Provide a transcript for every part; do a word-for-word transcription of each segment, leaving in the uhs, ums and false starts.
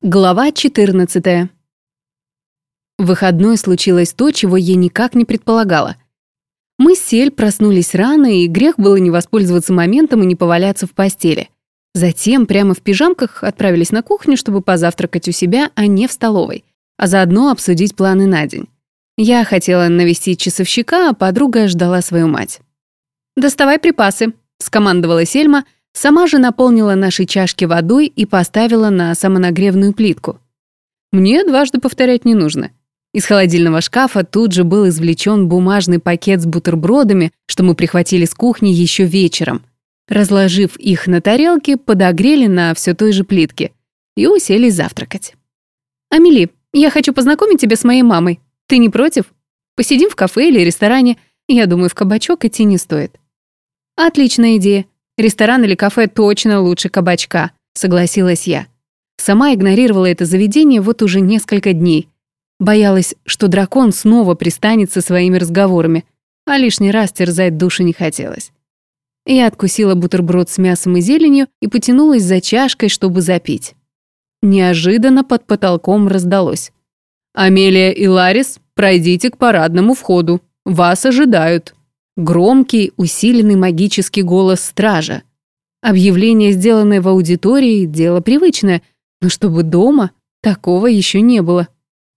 Глава четырнадцатая. В выходной случилось то, чего я никак не предполагала. Мы с Сель проснулись рано, и грех было не воспользоваться моментом и не поваляться в постели. Затем прямо в пижамках отправились на кухню, чтобы позавтракать у себя, а не в столовой, а заодно обсудить планы на день. Я хотела навестить часовщика, а подруга ждала свою мать. «Доставай припасы», — скомандовала Сельма, сама же наполнила наши чашки водой и поставила на самонагревную плитку. Мне дважды повторять не нужно. Из холодильного шкафа тут же был извлечен бумажный пакет с бутербродами, что мы прихватили с кухни еще вечером. Разложив их на тарелке, подогрели на все той же плитке и уселись завтракать. «Амели, я хочу познакомить тебя с моей мамой. Ты не против? Посидим в кафе или ресторане. Я думаю, в кабачок идти не стоит». «Отличная идея. Ресторан или кафе точно лучше кабачка», — согласилась я. Сама игнорировала это заведение вот уже несколько дней. Боялась, что дракон снова пристанет со своими разговорами, а лишний раз терзать душу не хотелось. Я откусила бутерброд с мясом и зеленью и потянулась за чашкой, чтобы запить. Неожиданно под потолком раздалось: «Амелия и Ларис, пройдите к парадному входу. Вас ожидают». Громкий, усиленный магический голос стража. Объявление, сделанное в аудитории, дело привычное, но чтобы дома, такого еще не было.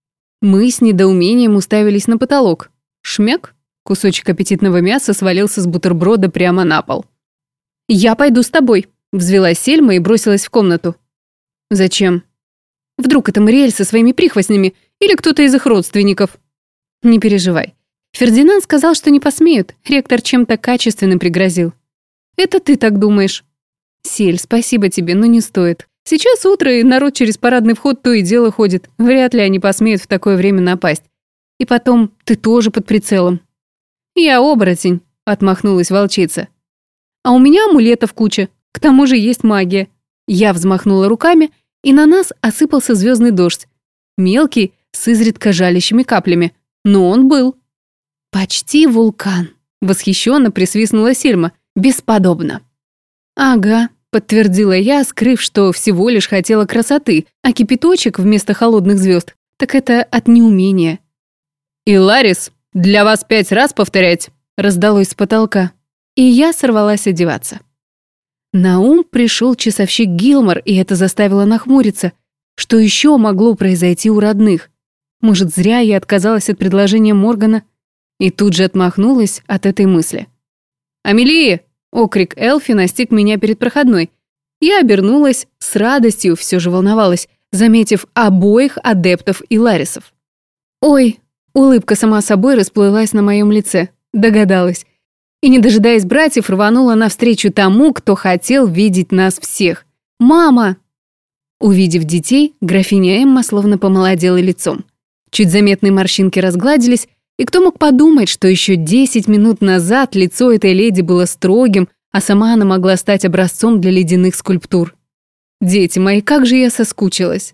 Мы с недоумением уставились на потолок. Шмяк, кусочек аппетитного мяса свалился с бутерброда прямо на пол. «Я пойду с тобой», — взвелась Сельма и бросилась в комнату. «Зачем?» «Вдруг это Мариэль со своими прихвостнями или кто-то из их родственников?» «Не переживай. Фердинанд сказал, что не посмеют. Ректор чем-то качественным пригрозил». «Это ты так думаешь». «Сель, спасибо тебе, но не стоит. Сейчас утро, и народ через парадный вход то и дело ходит. Вряд ли они посмеют в такое время напасть. И потом, ты тоже под прицелом». «Я оборотень», — отмахнулась волчица. «А у меня амулетов куча. К тому же есть магия». Я взмахнула руками, и на нас осыпался звездный дождь. Мелкий, с изредка жалящими каплями. Но он был. «Почти вулкан», — восхищенно присвистнула Сельма. «Бесподобно». «Ага», — подтвердила я, скрыв, что всего лишь хотела красоты, а кипяточек вместо холодных звезд, так это от неумения. «И Ларис, для вас пять раз повторять», — раздалось с потолка. И я сорвалась одеваться. На ум пришел часовщик Гилмор, и это заставило нахмуриться. Что еще могло произойти у родных? Может, зря я отказалась от предложения Моргана? И тут же отмахнулась от этой мысли. «Амелия!» — окрик Элфи настиг меня перед проходной. Я обернулась, с радостью все же волновалась, заметив обоих адептов и Ларисов. «Ой!» — улыбка сама собой расплылась на моем лице. Догадалась. И, не дожидаясь братьев, рванула навстречу тому, кто хотел видеть нас всех. «Мама!» Увидев детей, графиня Эмма словно помолодела лицом. Чуть заметные морщинки разгладились, и кто мог подумать, что еще десять минут назад лицо этой леди было строгим, а сама она могла стать образцом для ледяных скульптур. Дети мои, как же я соскучилась.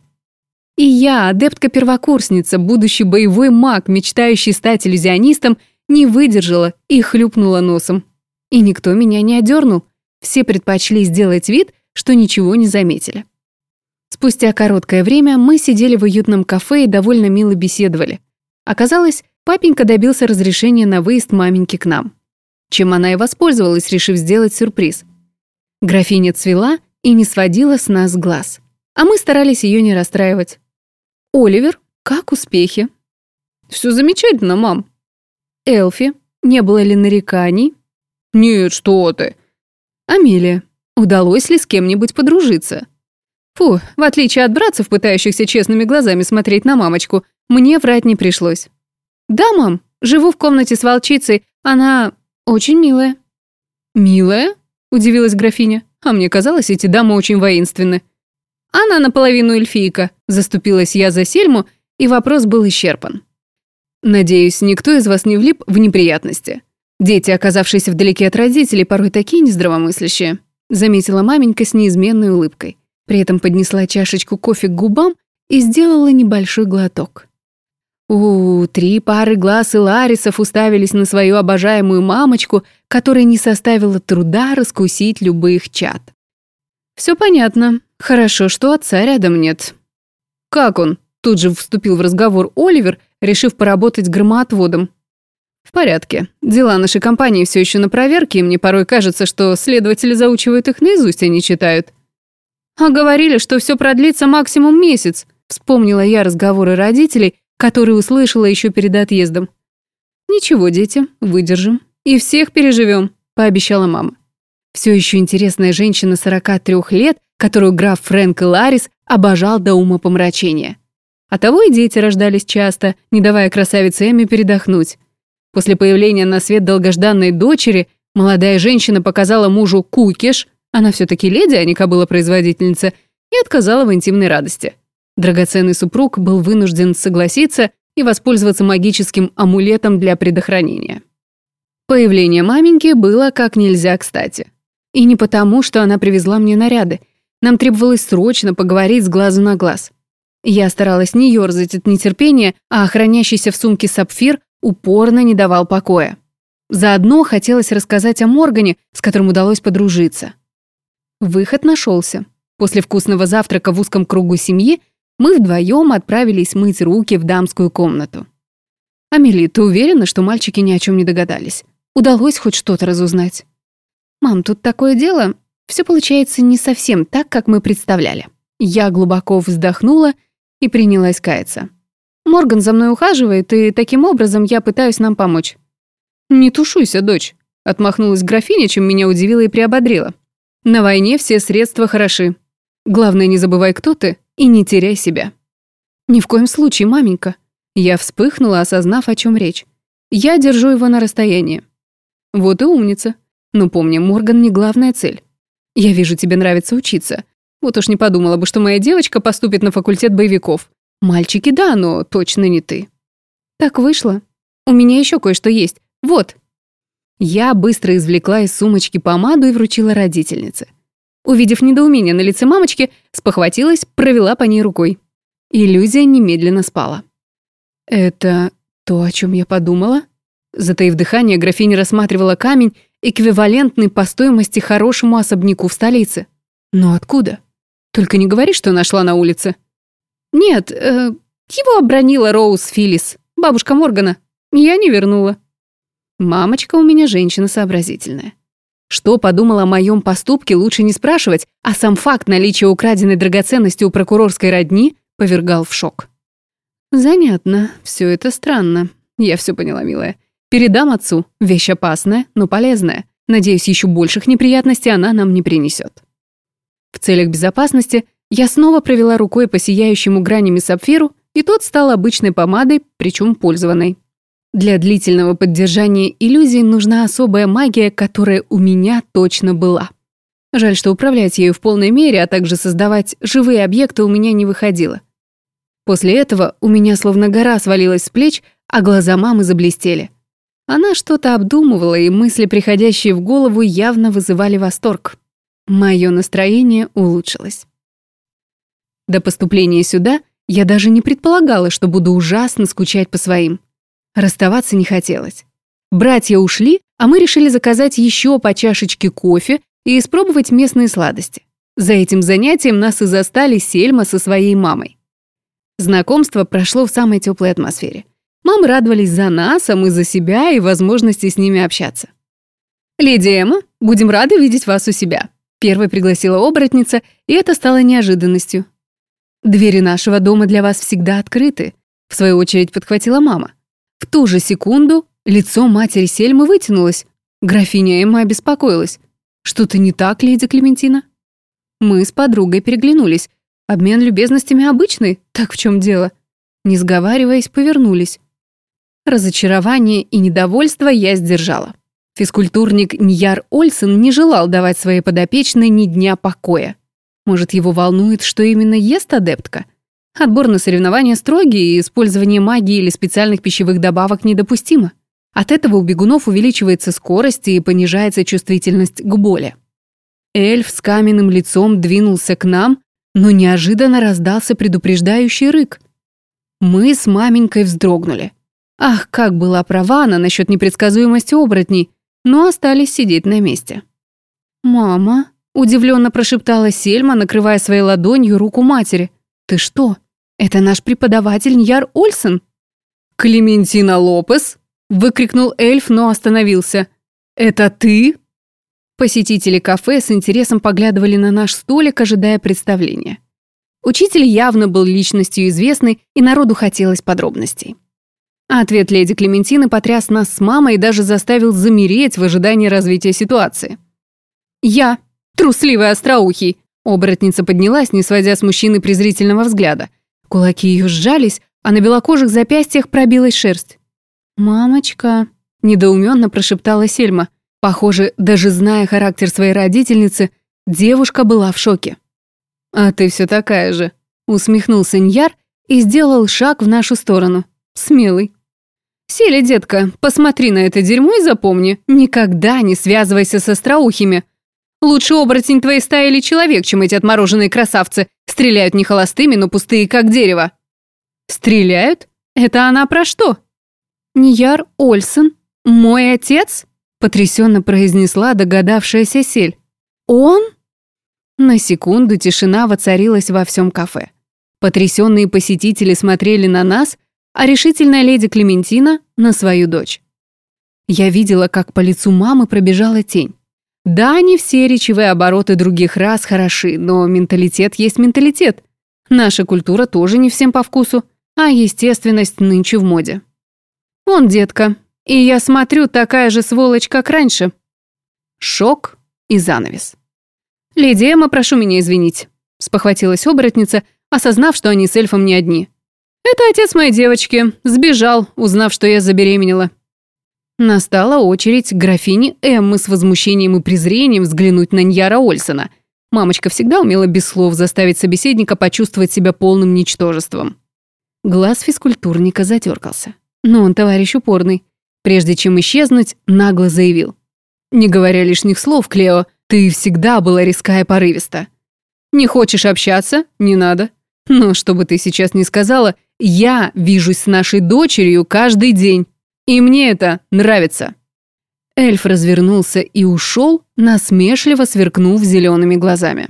И я, адептка-первокурсница, будущий боевой маг, мечтающий стать иллюзионистом, не выдержала и хлюпнула носом. И никто меня не одернул. Все предпочли сделать вид, что ничего не заметили. Спустя короткое время мы сидели в уютном кафе и довольно мило беседовали. Оказалось, папенька добился разрешения на выезд маменьки к нам. Чем она и воспользовалась, решив сделать сюрприз. Графиня цвела и не сводила с нас глаз. А мы старались ее не расстраивать. «Оливер, как успехи?» «Все замечательно, мам». «Элфи, не было ли нареканий?» «Нет, что ты». «Амелия, удалось ли с кем-нибудь подружиться?» Фу, в отличие от братцев, пытающихся честными глазами смотреть на мамочку, мне врать не пришлось. «Да, мам, живу в комнате с волчицей, она очень милая». «Милая?» – удивилась графиня. «А мне казалось, эти дамы очень воинственны». «Она наполовину эльфийка», – заступилась я за Сельму, и вопрос был исчерпан. «Надеюсь, никто из вас не влип в неприятности. Дети, оказавшиеся вдалеке от родителей, порой такие нездравомыслящие», – заметила маменька с неизменной улыбкой. При этом поднесла чашечку кофе к губам и сделала небольшой глоток. У, три пары глаз и Ларисов уставились на свою обожаемую мамочку, которой не составило труда раскусить любых чад. «Все понятно. Хорошо, что отца рядом нет». как он?» Тут же вступил в разговор Оливер, решив поработать громоотводом. «В порядке. Дела нашей компании все еще на проверке, и мне порой кажется, что следователи заучивают их наизусть, а не читают». «А говорили, что все продлится максимум месяц», вспомнила я разговоры родителей, которые услышала еще перед отъездом. «Ничего, дети, выдержим. И всех переживем», пообещала мама. Все еще интересная женщина сорока трёх лет, которую граф Фрэнк Ларис обожал до умопомрачения. Оттого и дети рождались часто, не давая красавице Эмме передохнуть. После появления на свет долгожданной дочери молодая женщина показала мужу кукиш, она все-таки леди, а не кобыла-производительница, и отказала в интимной радости. Драгоценный супруг был вынужден согласиться и воспользоваться магическим амулетом для предохранения. Появление маменьки было как нельзя кстати. И не потому, что она привезла мне наряды. Нам требовалось срочно поговорить с глазу на глаз. Я старалась не ёрзать от нетерпения, а хранящийся в сумке сапфир упорно не давал покоя. Заодно хотелось рассказать о Моргане, с которым удалось подружиться. Выход нашелся. После вкусного завтрака в узком кругу семьи мы вдвоем отправились мыть руки в дамскую комнату. «Амели, ты уверена, что мальчики ни о чем не догадались? Удалось хоть что-то разузнать?» «Мам, тут такое дело. Все получается не совсем так, как мы представляли». Я глубоко вздохнула и принялась каяться. «Морган за мной ухаживает, и таким образом я пытаюсь нам помочь». «Не тушуйся, дочь», — отмахнулась графиня, чем меня удивило и приободрило. «На войне все средства хороши. Главное, не забывай, кто ты, и не теряй себя». «Ни в коем случае, маменька». Я вспыхнула, осознав, о чем речь. «Я держу его на расстоянии». «Вот и умница. Но помни, Морган не главная цель. Я вижу, тебе нравится учиться. Вот уж не подумала бы, что моя девочка поступит на факультет боевиков. Мальчики, да, но точно не ты». «Так вышло. У меня еще кое-что есть. Вот». Я быстро извлекла из сумочки помаду и вручила родительнице. Увидев недоумение на лице мамочки, спохватилась, провела по ней рукой. Иллюзия немедленно спала. «Это то, о чем я подумала?» Затаив дыхание, графиня рассматривала камень, эквивалентный по стоимости хорошему особняку в столице. «Но откуда? Только не говори, что нашла на улице». «Нет, э, его обронила Роуз Филлис, бабушка Моргана. Я не вернула». Мамочка у меня женщина сообразительная. Что подумала о моем поступке, лучше не спрашивать, а сам факт наличия украденной драгоценности у прокурорской родни повергал в шок. «Занятно, все это странно. Я все поняла, милая. Передам отцу. Вещь опасная, но полезная. Надеюсь, еще больших неприятностей она нам не принесет». В целях безопасности я снова провела рукой по сияющему гранями сапфиру, и тот стал обычной помадой, причем пользованной. Для длительного поддержания иллюзий нужна особая магия, которая у меня точно была. Жаль, что управлять ею в полной мере, а также создавать живые объекты у меня не выходило. После этого у меня словно гора свалилась с плеч, а глаза мамы заблестели. Она что-то обдумывала, и мысли, приходящие в голову, явно вызывали восторг. Мое настроение улучшилось. До поступления сюда я даже не предполагала, что буду ужасно скучать по своим. Расставаться не хотелось. Братья ушли, а мы решили заказать еще по чашечке кофе и испробовать местные сладости. За этим занятием нас и застали Сельма со своей мамой. Знакомство прошло в самой теплой атмосфере. Мамы радовались за нас, а мы за себя и возможности с ними общаться. «Леди Эмма, будем рады видеть вас у себя», — первой пригласила оборотница, и это стало неожиданностью. «Двери нашего дома для вас всегда открыты», — в свою очередь подхватила мама. В ту же секунду лицо матери Сельмы вытянулось. Графиня Эмма обеспокоилась. «Что-то не так, леди Клементина?» Мы с подругой переглянулись. Обмен любезностями обычный, так в чем дело? Не сговариваясь, повернулись. Разочарование и недовольство я сдержала. Физкультурник Ньяр Ольсен не желал давать своей подопечной ни дня покоя. Может, его волнует, что именно ест адептка? Отбор на соревнования строгий, и использование магии или специальных пищевых добавок недопустимо. От этого у бегунов увеличивается скорость и понижается чувствительность к боли. Эльф с каменным лицом двинулся к нам, но неожиданно раздался предупреждающий рык. Мы с маменькой вздрогнули. Ах, как была права она насчет непредсказуемости оборотней, но остались сидеть на месте. «Мама», — удивленно прошептала Сельма, накрывая своей ладонью руку матери, — «ты что?» Это наш преподаватель Ньяр Ольсен». «Клементина Лопес?» — выкрикнул эльф, но остановился. «Это ты?» Посетители кафе с интересом поглядывали на наш столик, ожидая представления. Учитель явно был личностью известной, и народу хотелось подробностей. Ответ леди Клементины потряс нас с мамой и даже заставил замереть в ожидании развития ситуации. «Я, трусливый остроухий!» Оборотница поднялась, не сводя с мужчины презрительного взгляда. Кулаки ее сжались, а на белокожих запястьях пробилась шерсть. «Мамочка!» — недоуменно прошептала Сельма. Похоже, даже зная характер своей родительницы, девушка была в шоке. «А ты все такая же», — усмехнулся Ньяр и сделал шаг в нашу сторону. Смелый. «Селя, детка, посмотри на это дерьмо и запомни, никогда не связывайся со остроухими. Лучше оборотень твоей стаи или человек, чем эти отмороженные красавцы. Стреляют не холостыми, но пустые, как дерево». «Стреляют? Это она про что?» «Ньяр Ольсен, мой отец?» — потрясенно произнесла догадавшаяся Сель. «Он?» На секунду тишина воцарилась во всем кафе. Потрясенные посетители смотрели на нас, а решительная леди Клементина — на свою дочь. Я видела, как по лицу мамы пробежала тень. Да, не все речевые обороты других рас хороши, но менталитет есть менталитет. Наша культура тоже не всем по вкусу, а естественность нынче в моде. «Он, детка, и я смотрю, такая же сволочь, как раньше». Шок и занавес. «Леди Эмма, прошу меня извинить», — спохватилась оборотница, осознав, что они с эльфом не одни. «Это отец моей девочки. Сбежал, узнав, что я забеременела». Настала очередь графини Эммы с возмущением и презрением взглянуть на Ньяра Ольсена. Мамочка всегда умела без слов заставить собеседника почувствовать себя полным ничтожеством. Глаз физкультурника задергался. Но он товарищ упорный. Прежде чем исчезнуть, нагло заявил. «Не говоря лишних слов, Клео, ты всегда была резка и порывиста. Не хочешь общаться? Не надо. Но что бы ты сейчас ни сказала, я вижусь с нашей дочерью каждый день. И мне это нравится». Эльф развернулся и ушел, насмешливо сверкнув зелеными глазами.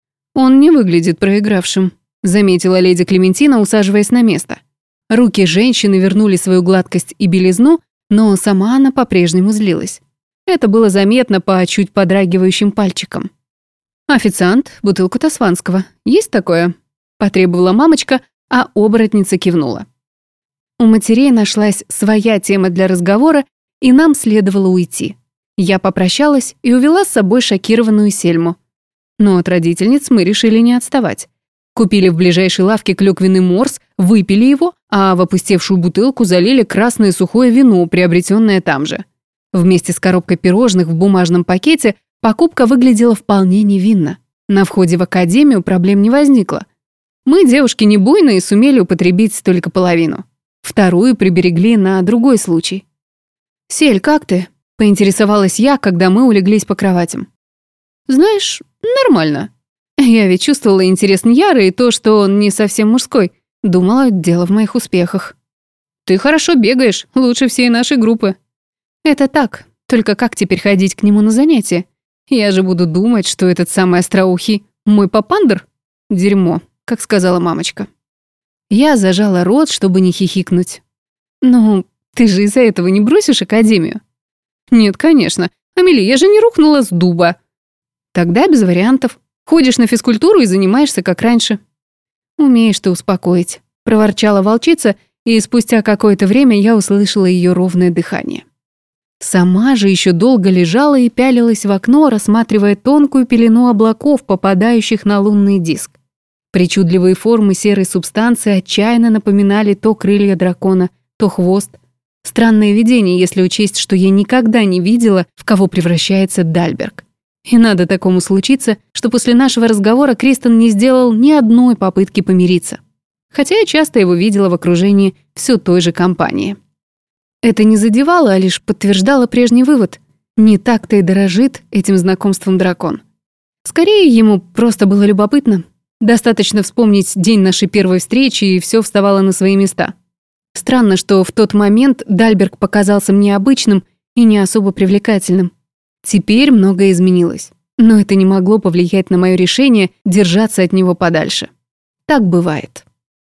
«Он не выглядит проигравшим», — заметила леди Клементина, усаживаясь на место. Руки женщины вернули свою гладкость и белизну, но сама она по-прежнему злилась. Это было заметно по чуть подрагивающим пальчикам. «Официант, бутылку тасванского. Есть такое?» — потребовала мамочка, а оборотница кивнула. У матерей нашлась своя тема для разговора, и нам следовало уйти. Я попрощалась и увела с собой шокированную Сельму. Но от родительниц мы решили не отставать. Купили в ближайшей лавке клюквенный морс, выпили его, а в опустевшую бутылку залили красное сухое вино, приобретенное там же. Вместе с коробкой пирожных в бумажном пакете покупка выглядела вполне невинно. На входе в академию проблем не возникло. Мы, девушки, не буйные, и сумели употребить только половину. Вторую приберегли на другой случай. «Сель, как ты?» — поинтересовалась я, когда мы улеглись по кроватям. «Знаешь, нормально. Я ведь чувствовала интерес Ньяра и то, что он не совсем мужской. Думала, дело в моих успехах». «Ты хорошо бегаешь, лучше всей нашей группы». «Это так, только как теперь ходить к нему на занятия? Я же буду думать, что этот самый остроухий мой папандр? Дерьмо, как сказала мамочка». Я зажала рот, чтобы не хихикнуть. «Ну, ты же из-за этого не бросишь академию?» «Нет, конечно. Амели, я же не рухнула с дуба». «Тогда без вариантов. Ходишь на физкультуру и занимаешься, как раньше». «Умеешь ты успокоить», — проворчала волчица, и спустя какое-то время я услышала ее ровное дыхание. Сама же еще долго лежала и пялилась в окно, рассматривая тонкую пелену облаков, попадающих на лунный диск. Причудливые формы серой субстанции отчаянно напоминали то крылья дракона, то хвост. Странное видение, если учесть, что я никогда не видела, в кого превращается Дальберг. И надо такому случиться, что после нашего разговора Кристен не сделал ни одной попытки помириться. Хотя я часто его видела в окружении все той же компании. Это не задевало, а лишь подтверждало прежний вывод. Не так-то и дорожит этим знакомством дракон. Скорее, ему просто было любопытно. Достаточно вспомнить день нашей первой встречи, и все вставало на свои места. Странно, что в тот момент Дальберг показался мне обычным и не особо привлекательным. Теперь многое изменилось, но это не могло повлиять на мое решение держаться от него подальше. Так бывает.